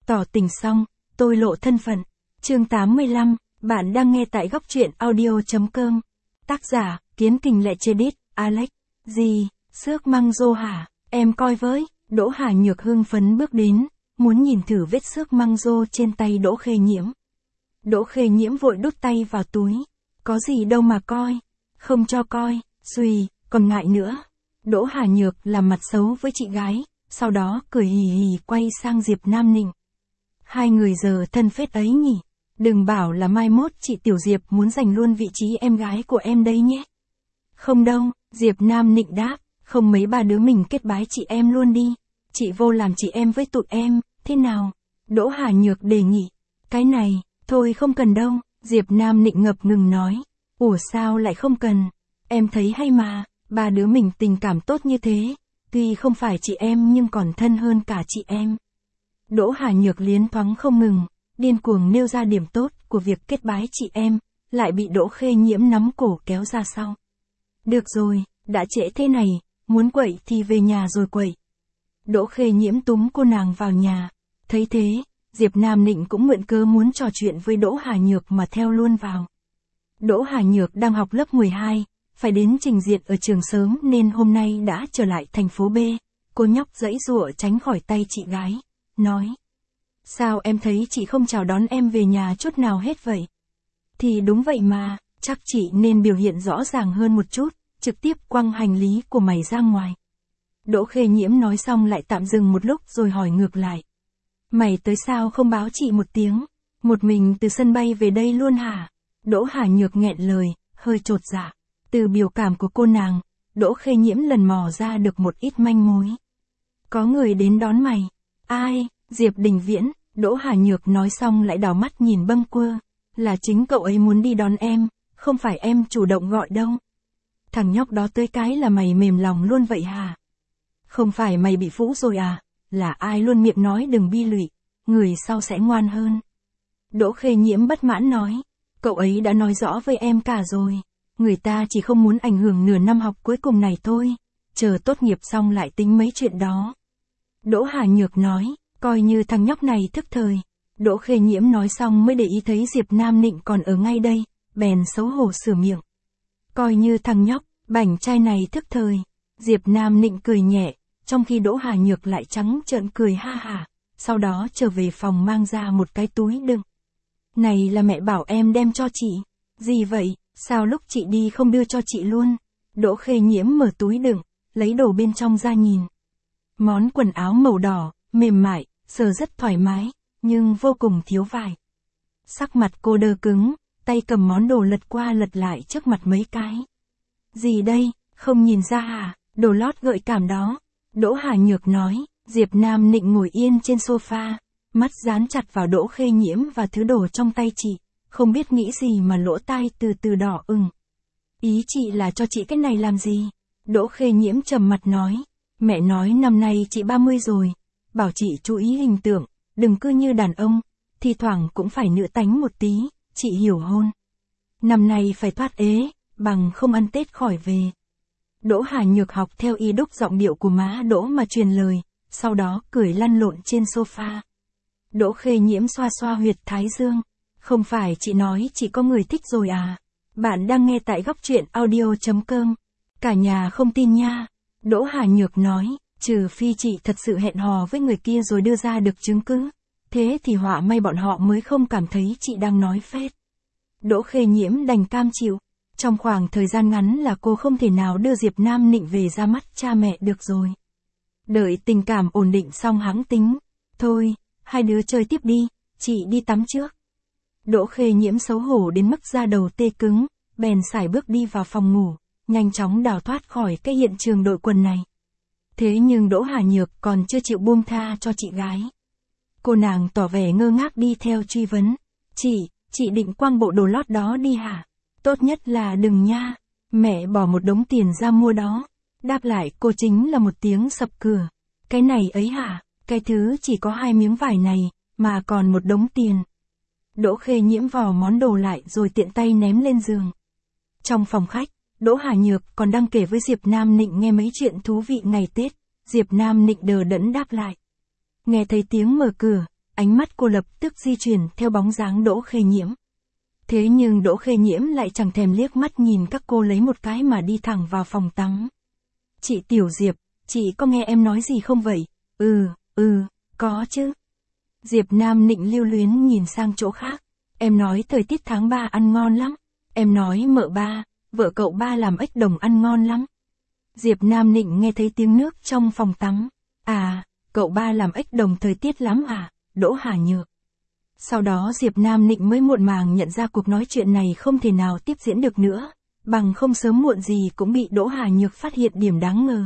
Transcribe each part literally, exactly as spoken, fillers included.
Tỏ tình xong, tôi lộ thân phận. Chương tám mươi lăm, bạn đang nghe tại góc truyện audio.com. Tác giả, Kiến Kình Lệ Chedit, Alex. Gì, xước măng rô hả? Em coi với. Đỗ Hà Nhược hưng phấn bước đến, muốn nhìn thử vết xước măng rô trên tay Đỗ Khê Nhiễm. Đỗ Khê Nhiễm vội đút tay vào túi. Có gì đâu mà coi. Không cho coi, xùy, còn ngại nữa. Đỗ Hà Nhược làm mặt xấu với chị gái, sau đó cười hì hì quay sang Diệp Nam Nịnh. Hai người giờ thân phết ấy nhỉ. Đừng bảo là mai mốt chị Tiểu Diệp muốn giành luôn vị trí em gái của em đấy nhé. Không đâu, Diệp Nam Nịnh đáp, không mấy ba đứa mình kết bái chị em luôn đi. Chị vô làm chị em với tụi em, thế nào? Đỗ Hà Nhược đề nghị. Cái này, thôi không cần đâu, Diệp Nam Nịnh ngập ngừng nói. Ủa sao lại không cần? Em thấy hay mà, ba đứa mình tình cảm tốt như thế, tuy không phải chị em nhưng còn thân hơn cả chị em. Đỗ Hà Nhược liến thoáng không ngừng, điên cuồng nêu ra điểm tốt của việc kết bái chị em, lại bị Đỗ Khê Nhiễm nắm cổ kéo ra sau. Được rồi, đã trễ thế này, muốn quậy thì về nhà rồi quậy. Đỗ Khê Nhiễm túm cô nàng vào nhà, thấy thế, Diệp Nam Nịnh cũng mượn cớ muốn trò chuyện với Đỗ Hà Nhược mà theo luôn vào. Đỗ Hà Nhược đang học lớp mười hai, phải đến trình diện ở trường sớm nên hôm nay đã trở lại thành phố B, cô nhóc giãy giụa tránh khỏi tay chị gái, nói. Sao em thấy chị không chào đón em về nhà chút nào hết vậy? Thì đúng vậy mà, chắc chị nên biểu hiện rõ ràng hơn một chút, trực tiếp quăng hành lý của mày ra ngoài. Đỗ Khê Nhiễm nói xong lại tạm dừng một lúc rồi hỏi ngược lại. Mày tới sao không báo chị một tiếng, một mình từ sân bay về đây luôn hả? Đỗ Hà Nhược nghẹn lời, hơi chột dạ. Từ biểu cảm của cô nàng, Đỗ Khê Nhiễm lần mò ra được một ít manh mối. Có người đến đón mày. Ai? Diệp Đình Viễn. Đỗ Hà Nhược nói xong lại đảo mắt nhìn Bâng Quơ. Là chính cậu ấy muốn đi đón em, không phải em chủ động gọi đâu. Thằng nhóc đó tới cái là mày mềm lòng luôn vậy hả? Không phải mày bị phũ rồi à? Là ai luôn miệng nói đừng bi lụy, người sau sẽ ngoan hơn. Đỗ Khê Nhiễm bất mãn nói. Cậu ấy đã nói rõ với em cả rồi. Người ta chỉ không muốn ảnh hưởng nửa năm học cuối cùng này thôi. Chờ tốt nghiệp xong lại tính mấy chuyện đó. Đỗ Hà Nhược nói. Coi như thằng nhóc này thức thời. Đỗ Khê Nhiễm nói xong mới để ý thấy Diệp Nam Nịnh còn ở ngay đây, bèn xấu hổ sửa miệng. Coi như thằng nhóc, bảnh trai này thức thời. Diệp Nam Nịnh cười nhẹ, trong khi Đỗ Hà Nhược lại trắng trợn cười ha hả, sau đó trở về phòng mang ra một cái túi đựng. Này là mẹ bảo em đem cho chị. Gì vậy, sao lúc chị đi không đưa cho chị luôn? Đỗ Khê Nhiễm mở túi đựng, lấy đồ bên trong ra nhìn. Món quần áo màu đỏ, mềm mại, sờ rất thoải mái, nhưng vô cùng thiếu vải. Sắc mặt cô đơ cứng, tay cầm món đồ lật qua lật lại trước mặt mấy cái. Gì đây, không nhìn ra hả? Đồ lót gợi cảm đó. Đỗ Hà Nhược nói. Diệp Nam Nịnh ngồi yên trên sofa, mắt dán chặt vào Đỗ Khê Nhiễm và thứ đồ trong tay chị, không biết nghĩ gì mà lỗ tai từ từ đỏ ửng. Ý chị là cho chị cái này làm gì? Đỗ Khê Nhiễm trầm mặt nói. Mẹ nói năm nay chị ba mươi rồi, bảo chị chú ý hình tượng, đừng cứ như đàn ông, thi thoảng cũng phải nữ tánh một tí, chị hiểu hôn. Năm nay phải thoát ế, bằng không ăn Tết khỏi về. Đỗ Hà Nhược học theo y đúc giọng điệu của má Đỗ mà truyền lời, sau đó cười lăn lộn trên sofa. Đỗ Khê Nhiễm xoa xoa huyệt thái dương. Không phải chị nói chị có người thích rồi à? Bạn đang nghe tại góc truyện audio.com. Cả nhà không tin nha. Đỗ Hà Nhược nói, trừ phi chị thật sự hẹn hò với người kia rồi đưa ra được chứng cứ. Thế thì họa may bọn họ mới không cảm thấy chị đang nói phét. Đỗ Khê Nhiễm đành cam chịu. Trong khoảng thời gian ngắn là cô không thể nào đưa Diệp Nam Nịnh về ra mắt cha mẹ được rồi. Đợi tình cảm ổn định xong hẵng tính. Thôi, hai đứa chơi tiếp đi, chị đi tắm trước. Đỗ Khê Nhiễm xấu hổ đến mức da đầu tê cứng, bèn sải bước đi vào phòng ngủ, nhanh chóng đào thoát khỏi cái hiện trường đội quần này. Thế nhưng Đỗ Hà Nhược còn chưa chịu buông tha cho chị gái. Cô nàng tỏ vẻ ngơ ngác đi theo truy vấn. Chị, chị định quăng bộ đồ lót đó đi hả? Tốt nhất là đừng nha, mẹ bỏ một đống tiền ra mua đó. Đáp lại cô chính là một tiếng sập cửa. Cái này ấy hả? Cái thứ chỉ có hai miếng vải này, mà còn một đống tiền. Đỗ Khê Nhiễm vò món đồ lại rồi tiện tay ném lên giường. Trong phòng khách, Đỗ Hà Nhược còn đang kể với Diệp Nam Nịnh nghe mấy chuyện thú vị ngày Tết. Diệp Nam Nịnh đờ đẫn đáp lại. Nghe thấy tiếng mở cửa, ánh mắt cô lập tức di chuyển theo bóng dáng Đỗ Khê Nhiễm. Thế nhưng Đỗ Khê Nhiễm lại chẳng thèm liếc mắt nhìn các cô lấy một cái mà đi thẳng vào phòng tắm. Chị Tiểu Diệp, chị có nghe em nói gì không vậy? Ừ, ừ, có chứ. Diệp Nam Nịnh lưu luyến nhìn sang chỗ khác. Em nói thời tiết tháng ba ăn ngon lắm. Em nói mợ ba, vợ cậu ba làm ếch đồng ăn ngon lắm. Diệp Nam Nịnh nghe thấy tiếng nước trong phòng tắm. À, cậu ba làm ếch đồng thời tiết lắm à, Đỗ Hà Nhược. Sau đó Diệp Nam Nịnh mới muộn màng nhận ra cuộc nói chuyện này không thể nào tiếp diễn được nữa, bằng không sớm muộn gì cũng bị Đỗ Hà Nhược phát hiện điểm đáng ngờ.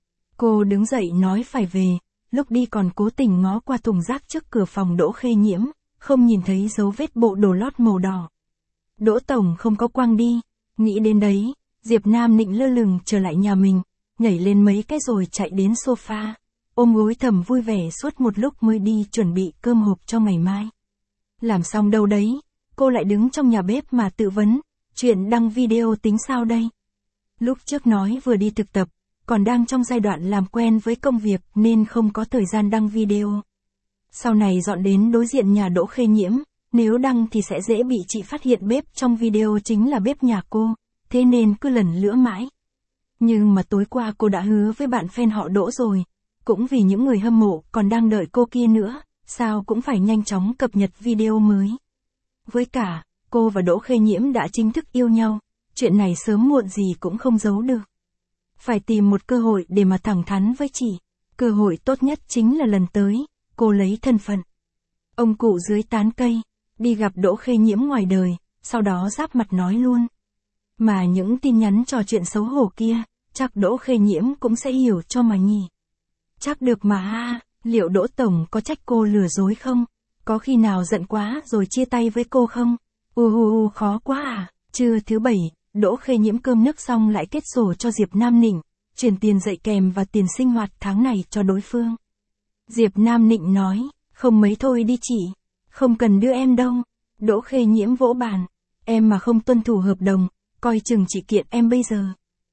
Cô đứng dậy nói phải về, lúc đi còn cố tình ngó qua thùng rác trước cửa phòng Đỗ Khê Nhiễm, không nhìn thấy dấu vết bộ đồ lót màu đỏ. Đỗ tổng không có quăng đi, nghĩ đến đấy, Diệp Nam Nịnh lơ lửng trở lại nhà mình, nhảy lên mấy cái rồi chạy đến sofa, ôm gối thầm vui vẻ suốt một lúc mới đi chuẩn bị cơm hộp cho ngày mai. Làm xong đâu đấy, cô lại đứng trong nhà bếp mà tự vấn, chuyện đăng video tính sao đây? Lúc trước nói vừa đi thực tập, còn đang trong giai đoạn làm quen với công việc nên không có thời gian đăng video. Sau này dọn đến đối diện nhà Đỗ Khê Nhiễm, nếu đăng thì sẽ dễ bị chị phát hiện bếp trong video chính là bếp nhà cô, thế nên cứ lần lữa mãi. Nhưng mà tối qua cô đã hứa với bạn fan họ Đỗ rồi, cũng vì những người hâm mộ còn đang đợi cô kia nữa, sao cũng phải nhanh chóng cập nhật video mới. Với cả, cô và Đỗ Khê Nhiễm đã chính thức yêu nhau, chuyện này sớm muộn gì cũng không giấu được. Phải tìm một cơ hội để mà thẳng thắn với chị, cơ hội tốt nhất chính là lần tới, cô lấy thân phận ông cụ dưới tán cây, đi gặp Đỗ Khê Nhiễm ngoài đời, sau đó giáp mặt nói luôn. Mà những tin nhắn trò chuyện xấu hổ kia, chắc Đỗ Khê Nhiễm cũng sẽ hiểu cho mà nhỉ. Chắc được mà ha, liệu Đỗ Tổng có trách cô lừa dối không? Có khi nào giận quá rồi chia tay với cô không? U u u khó quá à. Trưa thứ bảy, Đỗ Khê Nhiễm cơm nước xong lại kết sổ cho Diệp Nam Nịnh, chuyển tiền dạy kèm và tiền sinh hoạt tháng này cho đối phương. Diệp Nam Nịnh nói, không mấy thôi đi chị, không cần đưa em đâu. Đỗ Khê Nhiễm vỗ bàn, em mà không tuân thủ hợp đồng, coi chừng chị kiện em bây giờ.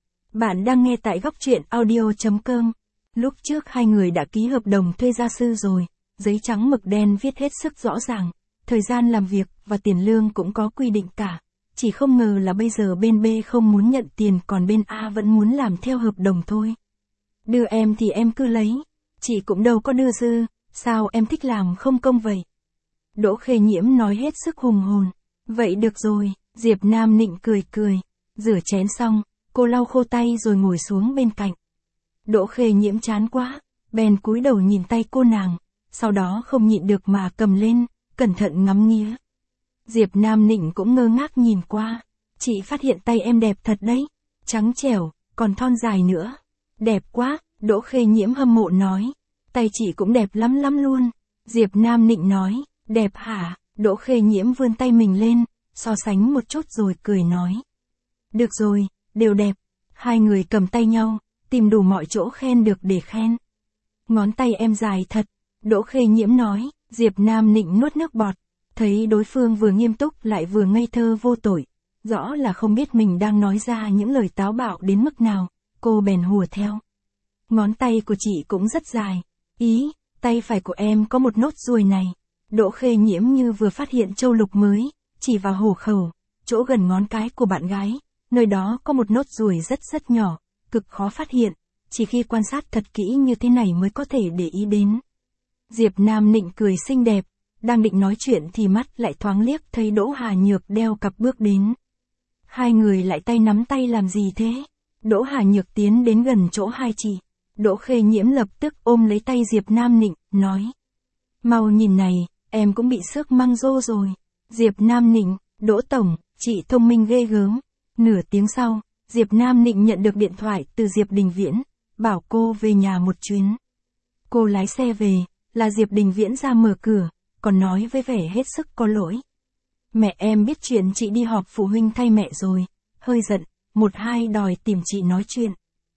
Bạn đang nghe tại góc truyện audio chấm com. Lúc trước hai người đã ký hợp đồng thuê gia sư rồi, giấy trắng mực đen viết hết sức rõ ràng, thời gian làm việc và tiền lương cũng có quy định cả. Chỉ không ngờ là bây giờ bên B không muốn nhận tiền còn bên A vẫn muốn làm theo hợp đồng thôi. Đưa em thì em cứ lấy, chị cũng đâu có đưa dư, sao em thích làm không công vậy? Đỗ Khê Nhiễm nói hết sức hùng hồn. Vậy được rồi, Diệp Nam Nịnh cười cười, rửa chén xong, cô lau khô tay rồi ngồi xuống bên cạnh. Đỗ Khê Nhiễm chán quá, bèn cúi đầu nhìn tay cô nàng, sau đó không nhịn được mà cầm lên, cẩn thận ngắm nghía. Diệp Nam Nịnh cũng ngơ ngác nhìn qua, chị phát hiện tay em đẹp thật đấy, trắng trẻo, còn thon dài nữa. Đẹp quá, Đỗ Khê Nhiễm hâm mộ nói, tay chị cũng đẹp lắm lắm luôn. Diệp Nam Nịnh nói, đẹp hả? Đỗ Khê Nhiễm vươn tay mình lên, so sánh một chút rồi cười nói. Được rồi, đều đẹp. Hai người cầm tay nhau, tìm đủ mọi chỗ khen được để khen. Ngón tay em dài thật, Đỗ Khê Nhiễm nói. Diệp Nam Nịnh nuốt nước bọt, thấy đối phương vừa nghiêm túc lại vừa ngây thơ vô tội, rõ là không biết mình đang nói ra những lời táo bạo đến mức nào, cô bèn hùa theo. Ngón tay của chị cũng rất dài, ý, tay phải của em có một nốt ruồi này. Đỗ Khê Nhiễm như vừa phát hiện châu lục mới, chỉ vào hổ khẩu, chỗ gần ngón cái của bạn gái, nơi đó có một nốt ruồi rất rất nhỏ, cực khó phát hiện, chỉ khi quan sát thật kỹ như thế này mới có thể để ý đến. Diệp Nam Nịnh cười xinh đẹp, đang định nói chuyện thì mắt lại thoáng liếc thấy Đỗ Hà Nhược đeo cặp bước đến. Hai người lại tay nắm tay làm gì thế? Đỗ Hà Nhược tiến đến gần chỗ hai chị. Đỗ Khê Nhiễm lập tức ôm lấy tay Diệp Nam Nịnh, nói. Mau nhìn này, em cũng bị xước măng rô rồi. Diệp Nam Nịnh, Đỗ Tổng, chị thông minh ghê gớm. Nửa tiếng sau, Diệp Nam Nịnh nhận được điện thoại từ Diệp Đình Viễn, bảo cô về nhà một chuyến. Cô lái xe về, là Diệp Đình Viễn ra mở cửa, còn nói với vẻ hết sức có lỗi. Mẹ em biết chuyện chị đi họp phụ huynh thay mẹ rồi, hơi giận, một hai đòi tìm chị nói chuyện.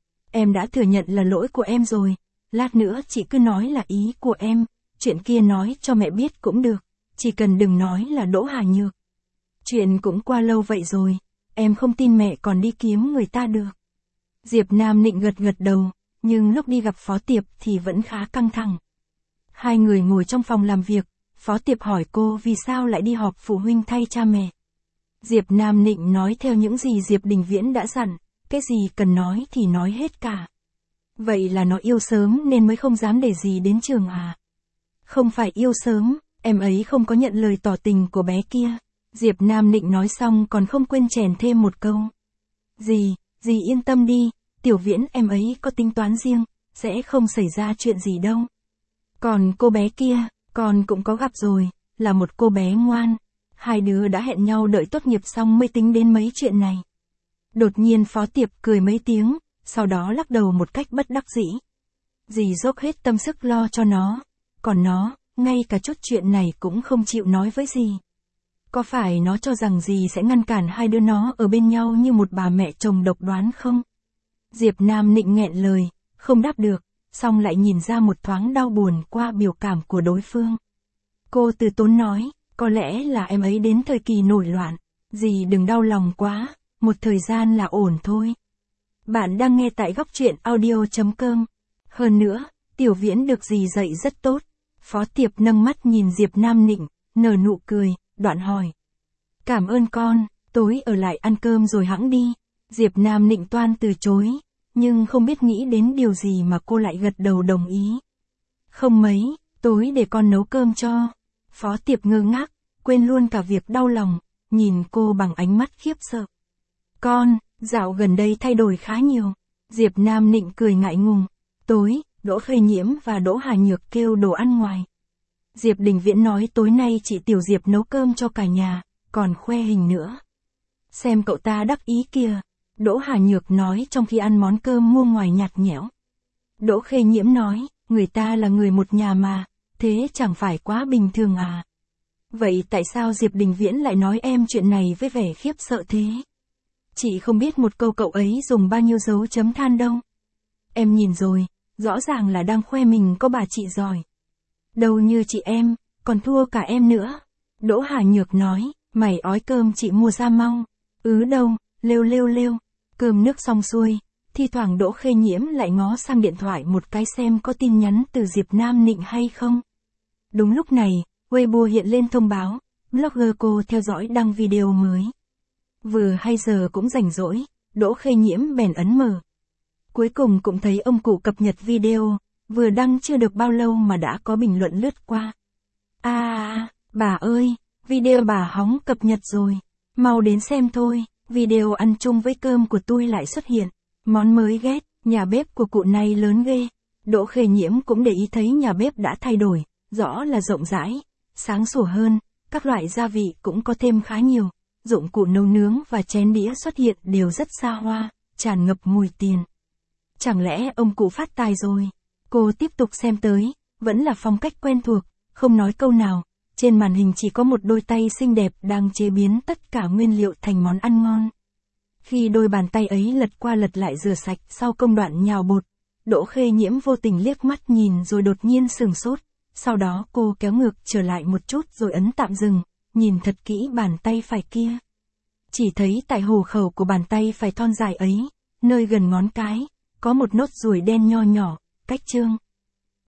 Em đã thừa nhận là lỗi của em rồi, lát nữa chị cứ nói là ý của em, chuyện kia nói cho mẹ biết cũng được, chỉ cần đừng nói là Đỗ Hà Nhược. Chuyện cũng qua lâu vậy rồi, em không tin mẹ còn đi kiếm người ta được. Diệp Nam Nịnh gật gật đầu, nhưng lúc đi gặp Phó Tiệp thì vẫn khá căng thẳng. Hai người ngồi trong phòng làm việc, Phó Tiệp hỏi cô vì sao lại đi họp phụ huynh thay cha mẹ. Diệp Nam Nịnh nói theo những gì Diệp Đình Viễn đã dặn, cái gì cần nói thì nói hết cả. Vậy là nó yêu sớm nên mới không dám để gì đến trường à? Không phải yêu sớm, em ấy không có nhận lời tỏ tình của bé kia. Diệp Nam Nịnh nói xong còn không quên chèn thêm một câu. Dì, dì yên tâm đi, Tiểu Viễn em ấy có tính toán riêng, sẽ không xảy ra chuyện gì đâu. Còn cô bé kia, con cũng có gặp rồi, là một cô bé ngoan. Hai đứa đã hẹn nhau đợi tốt nghiệp xong mới tính đến mấy chuyện này. Đột nhiên Phó Tiệp cười mấy tiếng, sau đó lắc đầu một cách bất đắc dĩ. Dì dốc hết tâm sức lo cho nó, còn nó, ngay cả chút chuyện này cũng không chịu nói với dì. Có phải nó cho rằng dì sẽ ngăn cản hai đứa nó ở bên nhau như một bà mẹ chồng độc đoán không? Diệp Nam Nịnh nghẹn lời, không đáp được, xong lại nhìn ra một thoáng đau buồn qua biểu cảm của đối phương. Cô từ tốn nói, có lẽ là em ấy đến thời kỳ nổi loạn, dì đừng đau lòng quá, một thời gian là ổn thôi. Bạn đang nghe tại góc truyện audio chấm com. Hơn nữa, Tiểu Viễn được dì dạy rất tốt. Phó Tiệp nâng mắt nhìn Diệp Nam Nịnh, nở nụ cười, đoạn hỏi. Cảm ơn con, tối ở lại ăn cơm rồi hẵng đi. Diệp Nam Nịnh toan từ chối, nhưng không biết nghĩ đến điều gì mà cô lại gật đầu đồng ý. Không mấy, tối để con nấu cơm cho. Phó Tiệp ngơ ngác, quên luôn cả việc đau lòng, nhìn cô bằng ánh mắt khiếp sợ. Con, dạo gần đây thay đổi khá nhiều. Diệp Nam Nịnh cười ngại ngùng. Tối, Đỗ Khê Nhiễm và Đỗ Hà Nhược kêu đồ ăn ngoài. Diệp Đình Viễn nói tối nay chị Tiểu Diệp nấu cơm cho cả nhà, còn khoe hình nữa. Xem cậu ta đắc ý kìa. Đỗ Hà Nhược nói trong khi ăn món cơm mua ngoài nhạt nhẽo. Đỗ Khê Nhiễm nói, người ta là người một nhà mà, thế chẳng phải quá bình thường à? Vậy tại sao Diệp Đình Viễn lại nói em chuyện này với vẻ khiếp sợ thế? Chị không biết một câu cậu ấy dùng bao nhiêu dấu chấm than đâu. Em nhìn rồi, rõ ràng là đang khoe mình có bà chị giỏi. Đâu như chị em, còn thua cả em nữa. Đỗ Hà Nhược nói, mày ói cơm chị mua ra mau. Ứ đâu, lêu lêu lêu. Cơm nước xong xuôi, thi thoảng Đỗ Khê Nhiễm lại ngó sang điện thoại một cái xem có tin nhắn từ Diệp Nam Nịnh hay không. Đúng lúc này, Weibo hiện lên thông báo, blogger cô theo dõi đăng video mới. Vừa hay giờ cũng rảnh rỗi, Đỗ Khê Nhiễm bèn ấn mở. Cuối cùng cũng thấy ông cụ cập nhật video, vừa đăng chưa được bao lâu mà đã có bình luận lướt qua. À, à, bà ơi, video bà hóng cập nhật rồi, mau đến xem thôi, video ăn chung với cơm của tôi lại xuất hiện. Món mới ghét, nhà bếp của cụ này lớn ghê. Đỗ Khê Nhiễm cũng để ý thấy nhà bếp đã thay đổi, rõ là rộng rãi, sáng sủa hơn, các loại gia vị cũng có thêm khá nhiều. Dụng cụ nấu nướng và chén đĩa xuất hiện đều rất xa hoa, tràn ngập mùi tiền. Chẳng lẽ ông cụ phát tài rồi? Cô tiếp tục xem tới, vẫn là phong cách quen thuộc, không nói câu nào. Trên màn hình chỉ có một đôi tay xinh đẹp đang chế biến tất cả nguyên liệu thành món ăn ngon. Khi đôi bàn tay ấy lật qua lật lại rửa sạch sau công đoạn nhào bột, Đỗ Khê Nhiễm vô tình liếc mắt nhìn rồi đột nhiên sửng sốt. Sau đó cô kéo ngược trở lại một chút rồi ấn tạm dừng, nhìn thật kỹ bàn tay phải kia. Chỉ thấy tại hồ khẩu của bàn tay phải thon dài ấy, nơi gần ngón cái, có một nốt ruồi đen nho nhỏ, cách chương.